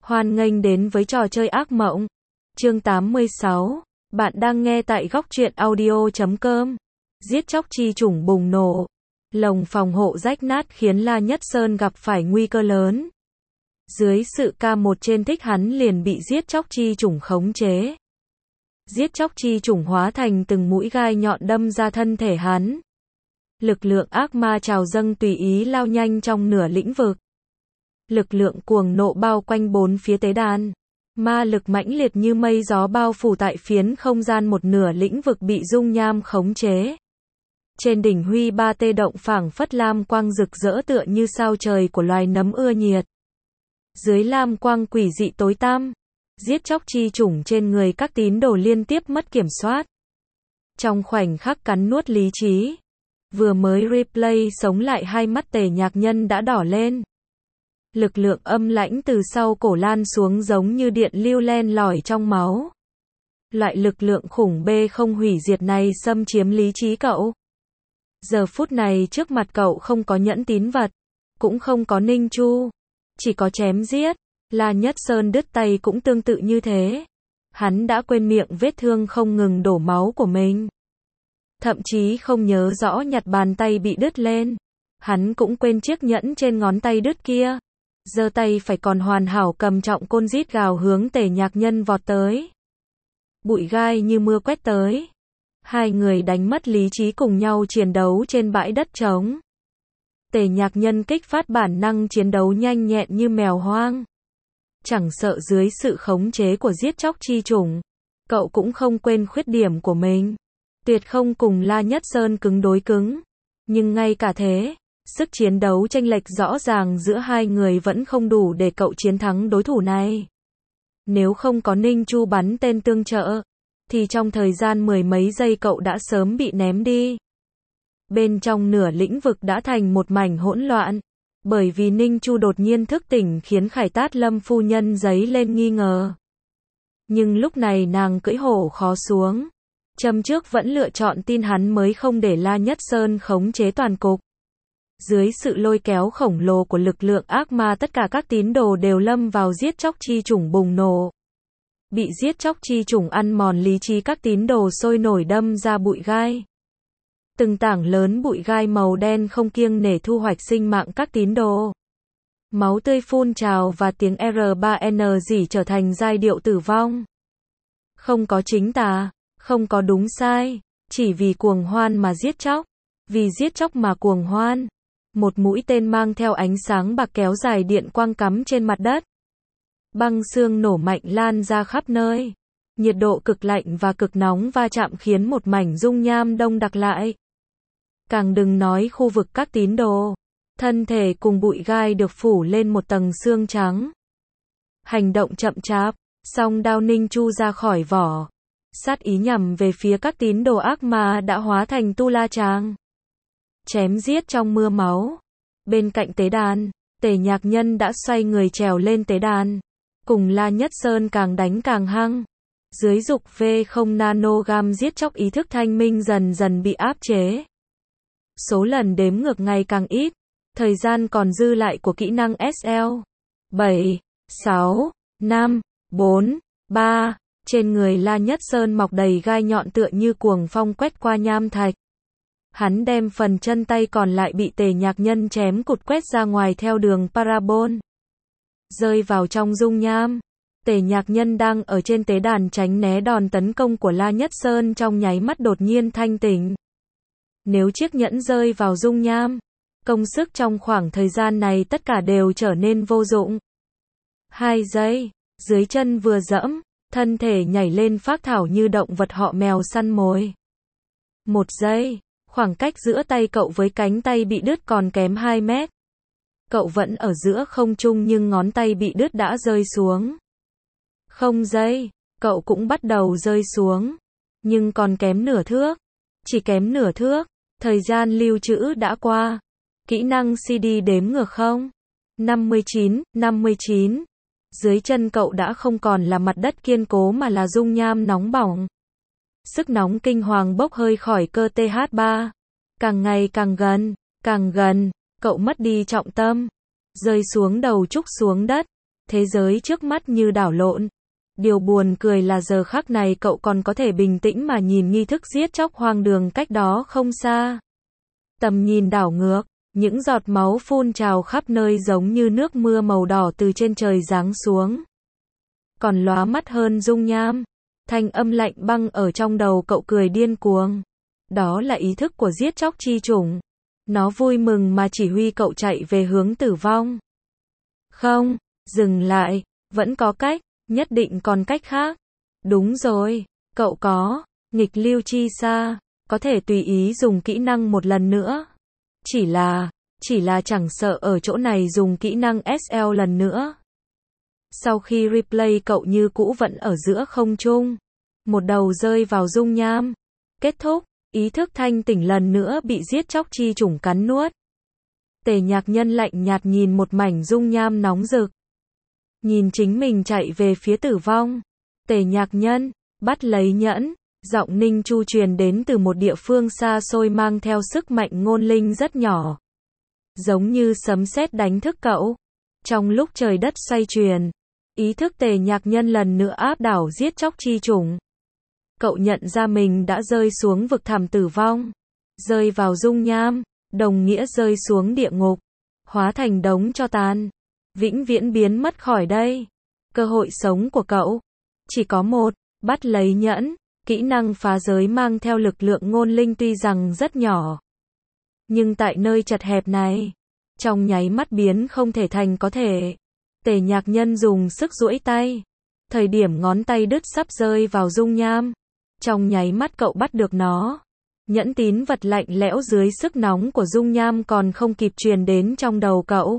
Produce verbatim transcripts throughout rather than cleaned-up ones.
Hoan nghênh đến với trò chơi ác mộng. Chương tám mươi sáu. Bạn đang nghe tại góc truyện audio chấm com. Giết chóc chi chủng bùng nổ. Lồng phòng hộ rách nát khiến La Nhất Sơn gặp phải nguy cơ lớn. Dưới sự ca một trên thích hắn liền bị giết chóc chi chủng khống chế. Giết chóc chi chủng hóa thành từng mũi gai nhọn đâm ra thân thể hắn. Lực lượng ác ma trào dâng tùy ý lao nhanh trong nửa lĩnh vực. Lực lượng cuồng nộ bao quanh bốn phía tế đàn. Ma lực mãnh liệt như mây gió bao phủ tại phiến không gian một nửa lĩnh vực bị dung nham khống chế. Trên đỉnh huy ba tê động phảng phất lam quang rực rỡ tựa như sao trời của loài nấm ưa nhiệt. Dưới lam quang quỷ dị tối tăm, giết chóc chi chủng trên người các tín đồ liên tiếp mất kiểm soát. Trong khoảnh khắc cắn nuốt lý trí, vừa mới replay sống lại hai mắt Tề Nhạc Nhân đã đỏ lên. Lực lượng âm lãnh từ sau cổ lan xuống giống như điện lưu len lỏi trong máu. Loại lực lượng khủng bê không hủy diệt này xâm chiếm lý trí cậu. Giờ phút này trước mặt cậu không có nhẫn tín vật, cũng không có Ninh Chu, chỉ có chém giết. La Nhất Sơn đứt tay cũng tương tự như thế. Hắn đã quên miệng vết thương không ngừng đổ máu của mình. Thậm chí không nhớ rõ nhặt bàn tay bị đứt lên. Hắn cũng quên chiếc nhẫn trên ngón tay đứt kia. Giơ tay phải còn hoàn hảo cầm trọng côn rít gào hướng Tề Nhạc Nhân vọt tới. Bụi gai như mưa quét tới. Hai người đánh mất lý trí cùng nhau chiến đấu trên bãi đất trống. Tề Nhạc Nhân kích phát bản năng chiến đấu nhanh nhẹn như mèo hoang. Chẳng sợ dưới sự khống chế của giết chóc chi chủng, cậu cũng không quên khuyết điểm của mình. Tuyệt không cùng La Nhất Sơn cứng đối cứng. Nhưng ngay cả thế, sức chiến đấu chênh lệch rõ ràng giữa hai người vẫn không đủ để cậu chiến thắng đối thủ này. Nếu không có Ninh Chu bắn tên tương trợ, thì trong thời gian mười mấy giây cậu đã sớm bị ném đi. Bên trong nửa lĩnh vực đã thành một mảnh hỗn loạn, bởi vì Ninh Chu đột nhiên thức tỉnh khiến Khải Tát Lâm phu nhân dấy lên nghi ngờ. Nhưng lúc này nàng cưỡi hổ khó xuống. Châm trước vẫn lựa chọn tin hắn mới không để La Nhất Sơn khống chế toàn cục. Dưới sự lôi kéo khổng lồ của lực lượng ác ma tất cả các tín đồ đều lâm vào giết chóc chi chủng bùng nổ. Bị giết chóc chi chủng ăn mòn lý trí các tín đồ sôi nổi đâm ra bụi gai. Từng tảng lớn bụi gai màu đen không kiêng nể thu hoạch sinh mạng các tín đồ. Máu tươi phun trào và tiếng R ba N dỉ trở thành giai điệu tử vong. Không có chính tà, không có đúng sai, chỉ vì cuồng hoan mà giết chóc. Vì giết chóc mà cuồng hoan. Một mũi tên mang theo ánh sáng bạc kéo dài điện quang cắm trên mặt đất. Băng xương nổ mạnh lan ra khắp nơi. Nhiệt độ cực lạnh và cực nóng va chạm khiến một mảnh dung nham đông đặc lại. Càng đừng nói khu vực các tín đồ. Thân thể cùng bụi gai được phủ lên một tầng xương trắng. Hành động chậm chạp, song đao Ninh Chu ra khỏi vỏ. Sát ý nhằm về phía các tín đồ ác ma đã hóa thành tu la tràng. Chém giết trong mưa máu. Bên cạnh tế đàn, Tề Nhạc Nhân đã xoay người trèo lên tế đàn. Cùng La Nhất Sơn càng đánh càng hăng. Dưới dục V không nanogam giết chóc ý thức thanh minh dần dần bị áp chế. Số lần đếm ngược ngày càng ít. Thời gian còn dư lại của kỹ năng S L. bảy, sáu, năm, bốn, ba. Trên người La Nhất Sơn mọc đầy gai nhọn tựa như cuồng phong quét qua nham thạch. Hắn đem phần chân tay còn lại bị Tề Nhạc Nhân chém cụt quét ra ngoài theo đường parabol. Rơi vào trong dung nham. Tề Nhạc Nhân đang ở trên tế đàn tránh né đòn tấn công của La Nhất Sơn trong nháy mắt đột nhiên thanh tỉnh. Nếu chiếc nhẫn rơi vào dung nham, công sức trong khoảng thời gian này tất cả đều trở nên vô dụng. Hai giây, dưới chân vừa dẫm, thân thể nhảy lên phác thảo như động vật họ mèo săn mồi. Một giây, khoảng cách giữa tay cậu với cánh tay bị đứt còn kém hai mét. Cậu vẫn ở giữa không trung nhưng ngón tay bị đứt đã rơi xuống. Không giây, cậu cũng bắt đầu rơi xuống. Nhưng còn kém nửa thước. Chỉ kém nửa thước, thời gian lưu trữ đã qua. Kỹ năng C D đếm ngược không? năm mươi chín, năm mươi chín. Dưới chân cậu đã không còn là mặt đất kiên cố mà là dung nham nóng bỏng. Sức nóng kinh hoàng bốc hơi khỏi cơ T H ba. Càng ngày càng gần, càng gần, cậu mất đi trọng tâm. Rơi xuống đầu trúc xuống đất. Thế giới trước mắt như đảo lộn. Điều buồn cười là giờ khắc này cậu còn có thể bình tĩnh mà nhìn nghi thức giết chóc hoang đường cách đó không xa. Tầm nhìn đảo ngược, những giọt máu phun trào khắp nơi giống như nước mưa màu đỏ từ trên trời giáng xuống. Còn lóa mắt hơn dung nham, thanh âm lạnh băng ở trong đầu cậu cười điên cuồng. Đó là ý thức của giết chóc chi chủng. Nó vui mừng mà chỉ huy cậu chạy về hướng tử vong. Không, dừng lại, vẫn có cách, nhất định còn cách khác. Đúng rồi, cậu có, nghịch lưu chi xa, có thể tùy ý dùng kỹ năng một lần nữa. Chỉ là, chỉ là chẳng sợ ở chỗ này dùng kỹ năng ét lờ lần nữa. Sau khi replay cậu như cũ vẫn ở giữa không trung. Một đầu rơi vào dung nham. Kết thúc, ý thức thanh tỉnh lần nữa bị giết chóc chi chủng cắn nuốt. Tề Nhạc Nhân lạnh nhạt nhìn một mảnh dung nham nóng rực. Nhìn chính mình chạy về phía tử vong. Tề Nhạc Nhân, bắt lấy nhẫn. Giọng Ninh Chu truyền đến từ một địa phương xa xôi mang theo sức mạnh ngôn linh rất nhỏ. Giống như sấm sét đánh thức cậu. Trong lúc trời đất xoay chuyển, ý thức Tề Nhạc Nhân lần nữa áp đảo giết chóc chi chủng. Cậu nhận ra mình đã rơi xuống vực thẳm tử vong. Rơi vào dung nham, đồng nghĩa rơi xuống địa ngục. Hóa thành đống tro tàn. Vĩnh viễn biến mất khỏi đây. Cơ hội sống của cậu chỉ có một, bắt lấy nhẫn. Kỹ năng phá giới mang theo lực lượng ngôn linh tuy rằng rất nhỏ. Nhưng tại nơi chật hẹp này, trong nháy mắt biến không thể thành có thể. Tề Nhạc Nhân dùng sức duỗi tay. Thời điểm ngón tay đứt sắp rơi vào dung nham. Trong nháy mắt cậu bắt được nó. Nhẫn tín vật lạnh lẽo dưới sức nóng của dung nham còn không kịp truyền đến trong đầu cậu.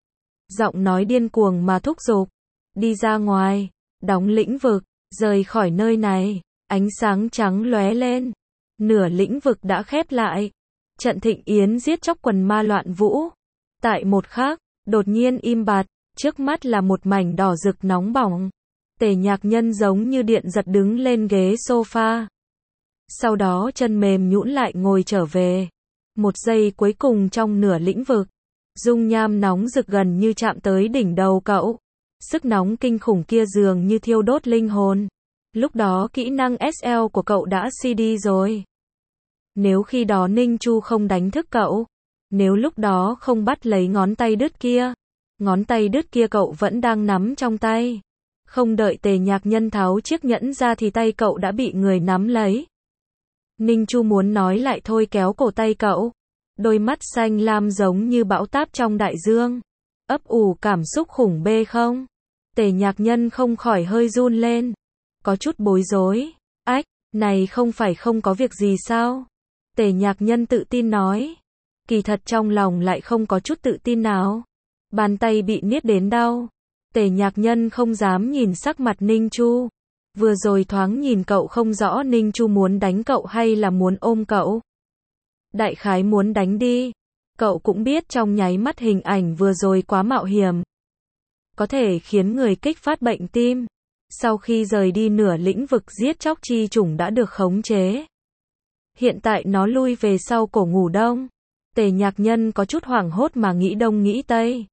Giọng nói điên cuồng mà thúc giục. Đi ra ngoài, đóng lĩnh vực, rời khỏi nơi này. Ánh sáng trắng lóe lên. Nửa lĩnh vực đã khép lại. Trận thịnh yến giết chóc quần ma loạn vũ. Tại một khắc, đột nhiên im bặt. Trước mắt là một mảnh đỏ rực nóng bỏng. Tề Nhạc Nhân giống như điện giật đứng lên ghế sofa. Sau đó chân mềm nhũn lại ngồi trở về. Một giây cuối cùng trong nửa lĩnh vực. Dung nham nóng rực gần như chạm tới đỉnh đầu cậu. Sức nóng kinh khủng kia dường như thiêu đốt linh hồn. Lúc đó kỹ năng ét lờ của cậu đã xê đê rồi. Nếu khi đó Ninh Chu không đánh thức cậu. Nếu lúc đó không bắt lấy ngón tay đứt kia. Ngón tay đứt kia cậu vẫn đang nắm trong tay. Không đợi Tề Nhạc Nhân tháo chiếc nhẫn ra thì tay cậu đã bị người nắm lấy. Ninh Chu muốn nói lại thôi kéo cổ tay cậu. Đôi mắt xanh lam giống như bão táp trong đại dương. Ấp ủ cảm xúc khủng bê không? Tề Nhạc Nhân không khỏi hơi run lên. Có chút bối rối. Ách, này không phải không có việc gì sao? Tề Nhạc Nhân tự tin nói. Kỳ thật trong lòng lại không có chút tự tin nào. Bàn tay bị niết đến đau. Tề Nhạc Nhân không dám nhìn sắc mặt Ninh Chu. Vừa rồi thoáng nhìn cậu không rõ Ninh Chu muốn đánh cậu hay là muốn ôm cậu. Đại khái muốn đánh đi. Cậu cũng biết trong nháy mắt hình ảnh vừa rồi quá mạo hiểm. Có thể khiến người kích phát bệnh tim. Sau khi rời đi nửa lĩnh vực giết chóc chi chủng đã được khống chế. Hiện tại nó lui về sau cổ ngủ đông. Tề Nhạc Nhân có chút hoảng hốt mà nghĩ đông nghĩ tây.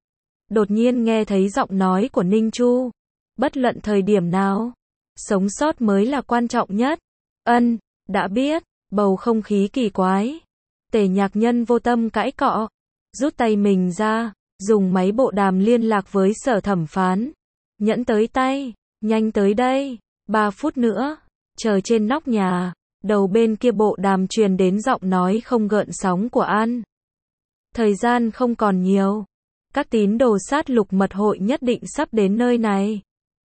Đột nhiên nghe thấy giọng nói của Ninh Chu. Bất luận thời điểm nào, sống sót mới là quan trọng nhất. Ân, đã biết, bầu không khí kỳ quái. Tề Nhạc Nhân vô tâm cãi cọ. Rút tay mình ra, dùng máy bộ đàm liên lạc với sở thẩm phán. Nhẫn tới tay, nhanh tới đây, ba phút nữa, chờ trên nóc nhà. Đầu bên kia bộ đàm truyền đến giọng nói không gợn sóng của An. Thời gian không còn nhiều. Các tín đồ sát lục mật hội nhất định sắp đến nơi này.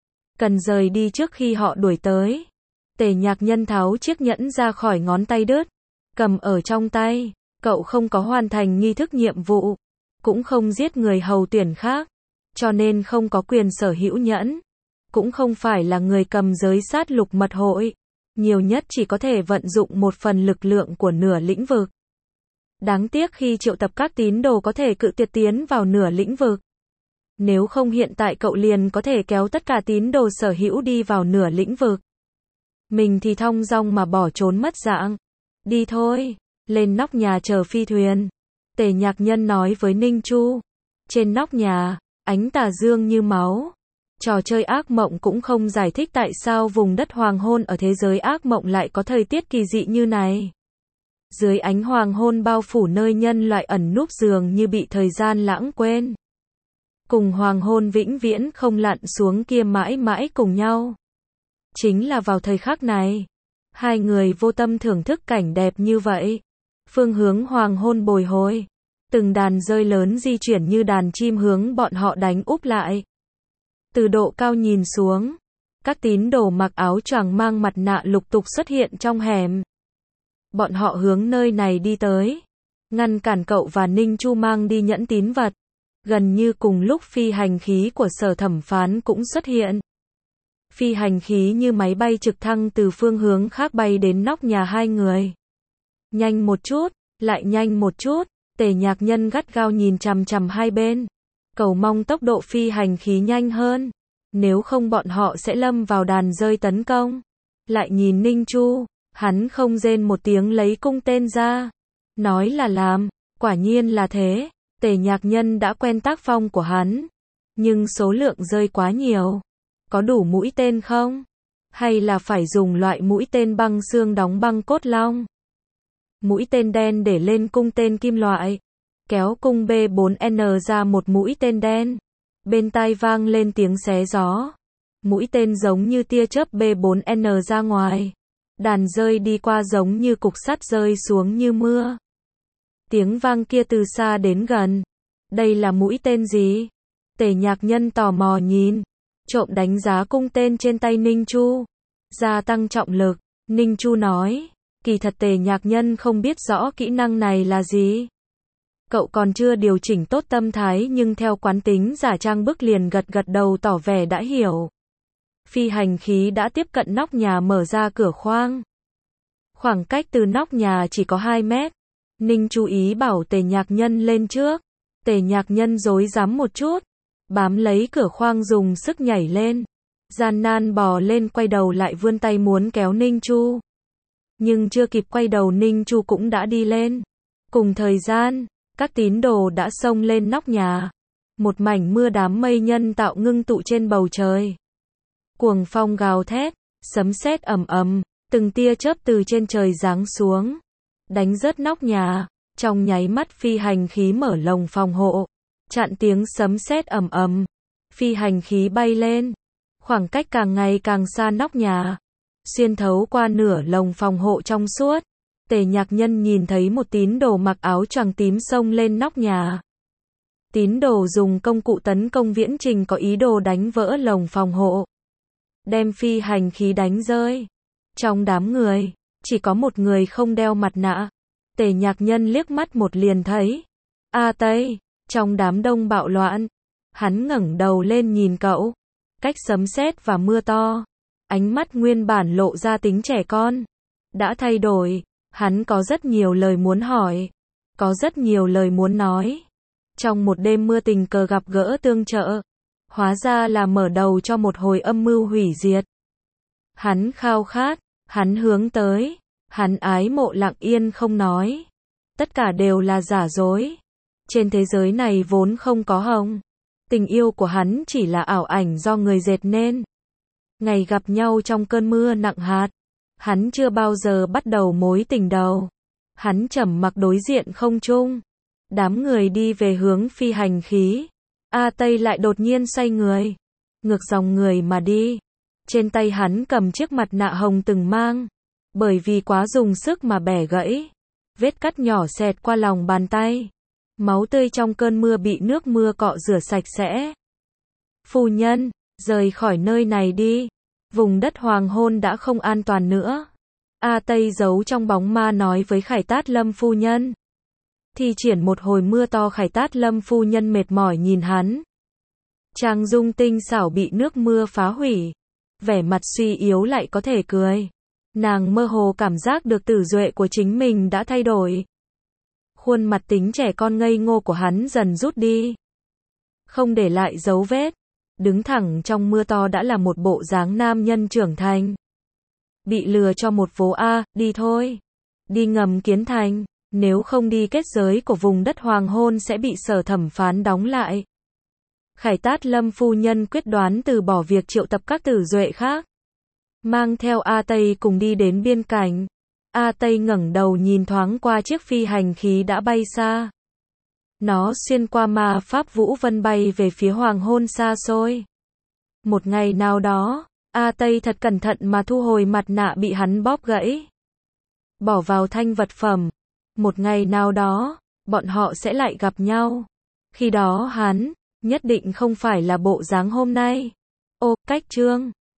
Cần rời đi trước khi họ đuổi tới. Tề Nhạc Nhân tháo chiếc nhẫn ra khỏi ngón tay đứt. Cầm ở trong tay. Cậu không có hoàn thành nghi thức nhiệm vụ. Cũng không giết người hầu tuyển khác. Cho nên không có quyền sở hữu nhẫn. Cũng không phải là người cầm giới sát lục mật hội. Nhiều nhất chỉ có thể vận dụng một phần lực lượng của nửa lĩnh vực. Đáng tiếc khi triệu tập các tín đồ có thể cự tuyệt tiến vào nửa lĩnh vực. Nếu không hiện tại cậu liền có thể kéo tất cả tín đồ sở hữu đi vào nửa lĩnh vực. Mình thì thong dong mà bỏ trốn mất dạng. Đi thôi, lên nóc nhà chờ phi thuyền. Tề Nhạc Nhân nói với Ninh Chu. Trên nóc nhà, ánh tà dương như máu. Trò chơi ác mộng cũng không giải thích tại sao vùng đất hoàng hôn ở thế giới ác mộng lại có thời tiết kỳ dị như này. Dưới ánh hoàng hôn bao phủ nơi nhân loại ẩn núp dường như bị thời gian lãng quên. Cùng hoàng hôn vĩnh viễn không lặn xuống kia mãi mãi cùng nhau. Chính là vào thời khắc này, hai người vô tâm thưởng thức cảnh đẹp như vậy. Phương hướng hoàng hôn bồi hồi, từng đàn rơi lớn di chuyển như đàn chim hướng bọn họ đánh úp lại. Từ độ cao nhìn xuống, các tín đồ mặc áo choàng mang mặt nạ lục tục xuất hiện trong hẻm. Bọn họ hướng nơi này đi tới, ngăn cản cậu và Ninh Chu mang đi nhẫn tín vật. Gần như cùng lúc phi hành khí của sở thẩm phán cũng xuất hiện. Phi hành khí như máy bay trực thăng từ phương hướng khác bay đến nóc nhà hai người. Nhanh một chút, lại nhanh một chút, Tề Nhạc Nhân gắt gao nhìn chằm chằm hai bên. Cầu mong tốc độ phi hành khí nhanh hơn. Nếu không bọn họ sẽ lâm vào đàn rơi tấn công. Lại nhìn Ninh Chu, hắn không rên một tiếng lấy cung tên ra. Nói là làm, quả nhiên là thế. Tề Nhạc Nhân đã quen tác phong của hắn. Nhưng số lượng rơi quá nhiều. Có đủ mũi tên không? Hay là phải dùng loại mũi tên băng xương đóng băng cốt long? Mũi tên đen để lên cung tên kim loại. Kéo cung B bốn N ra một mũi tên đen. Bên tai vang lên tiếng xé gió. Mũi tên giống như tia chớp B bốn N ra ngoài. Đàn rơi đi qua giống như cục sắt rơi xuống như mưa. Tiếng vang kia từ xa đến gần. Đây là mũi tên gì? Tề Nhạc Nhân tò mò nhìn. Trộm đánh giá cung tên trên tay Ninh Chu. Gia tăng trọng lực. Ninh Chu nói. Kỳ thật Tề Nhạc Nhân không biết rõ kỹ năng này là gì. Cậu còn chưa điều chỉnh tốt tâm thái nhưng theo quán tính giả trang bức liền gật gật đầu tỏ vẻ đã hiểu. Phi hành khí đã tiếp cận nóc nhà mở ra cửa khoang. Khoảng cách từ nóc nhà chỉ có hai mét. Ninh chú ý bảo Tề Nhạc Nhân lên trước. Tề Nhạc Nhân rối rắm một chút. Bám lấy cửa khoang dùng sức nhảy lên. Gian nan bò lên quay đầu lại vươn tay muốn kéo Ninh Chu. Nhưng chưa kịp quay đầu Ninh Chu cũng đã đi lên. Cùng thời gian, các tín đồ đã xông lên nóc nhà. Một mảnh mưa đám mây nhân tạo ngưng tụ trên bầu trời. Cuồng phong gào thét, sấm sét ầm ầm, từng tia chớp từ trên trời giáng xuống. Đánh rớt nóc nhà, trong nháy mắt phi hành khí mở lồng phòng hộ. Chặn tiếng sấm sét ầm ầm. Phi hành khí bay lên. Khoảng cách càng ngày càng xa nóc nhà. Xuyên thấu qua nửa lồng phòng hộ trong suốt. Tề Nhạc Nhân nhìn thấy một tín đồ mặc áo choàng tím xông lên nóc nhà. Tín đồ dùng công cụ tấn công viễn trình có ý đồ đánh vỡ lồng phòng hộ. Đem phi hành khí đánh rơi. Trong đám người, chỉ có một người không đeo mặt nạ. Tề Nhạc Nhân liếc mắt một liền thấy. A Tây, trong đám đông bạo loạn. Hắn ngẩng đầu lên nhìn cậu. Cách sấm sét và mưa to. Ánh mắt nguyên bản lộ ra tính trẻ con. Đã thay đổi. Hắn có rất nhiều lời muốn hỏi. Có rất nhiều lời muốn nói. Trong một đêm mưa tình cờ gặp gỡ tương trợ. Hóa ra là mở đầu cho một hồi âm mưu hủy diệt. Hắn khao khát. Hắn hướng tới. Hắn ái mộ lặng yên không nói. Tất cả đều là giả dối. Trên thế giới này vốn không có hồng. Tình yêu của hắn chỉ là ảo ảnh do người dệt nên. Ngày gặp nhau trong cơn mưa nặng hạt. Hắn chưa bao giờ bắt đầu mối tình đầu. Hắn trầm mặc đối diện không trung. Đám người đi về hướng phi hành khí. A Tây lại đột nhiên xoay người. Ngược dòng người mà đi. Trên tay hắn cầm chiếc mặt nạ hồng từng mang. Bởi vì quá dùng sức mà bẻ gãy. Vết cắt nhỏ xẹt qua lòng bàn tay. Máu tươi trong cơn mưa bị nước mưa cọ rửa sạch sẽ. Phu nhân, rời khỏi nơi này đi. Vùng đất hoàng hôn đã không an toàn nữa. A Tây giấu trong bóng ma nói với Khải Tát Lâm phu nhân. Thi triển một hồi mưa to Khải Tát Lâm phu nhân mệt mỏi nhìn hắn. Trang dung tinh xảo bị nước mưa phá hủy. Vẻ mặt suy yếu lại có thể cười. Nàng mơ hồ cảm giác được tử duệ của chính mình đã thay đổi. Khuôn mặt tính trẻ con ngây ngô của hắn dần rút đi. Không để lại dấu vết. Đứng thẳng trong mưa to đã là một bộ dáng nam nhân trưởng thành. Bị lừa cho một vố A, đi thôi. Đi ngầm Kiến Thành. Nếu không đi kết giới của vùng đất hoàng hôn sẽ bị sở thẩm phán đóng lại. Khải Tát Lâm phu nhân quyết đoán từ bỏ việc triệu tập các tử duệ khác. Mang theo A Tây cùng đi đến biên cảnh. A Tây ngẩng đầu nhìn thoáng qua chiếc phi hành khí đã bay xa. Nó xuyên qua ma pháp vũ vân bay về phía hoàng hôn xa xôi. Một ngày nào đó, A Tây thật cẩn thận mà thu hồi mặt nạ bị hắn bóp gãy. Bỏ vào thanh vật phẩm. Một ngày nào đó, bọn họ sẽ lại gặp nhau. Khi đó hắn, nhất định không phải là bộ dáng hôm nay. Ô, cách chương.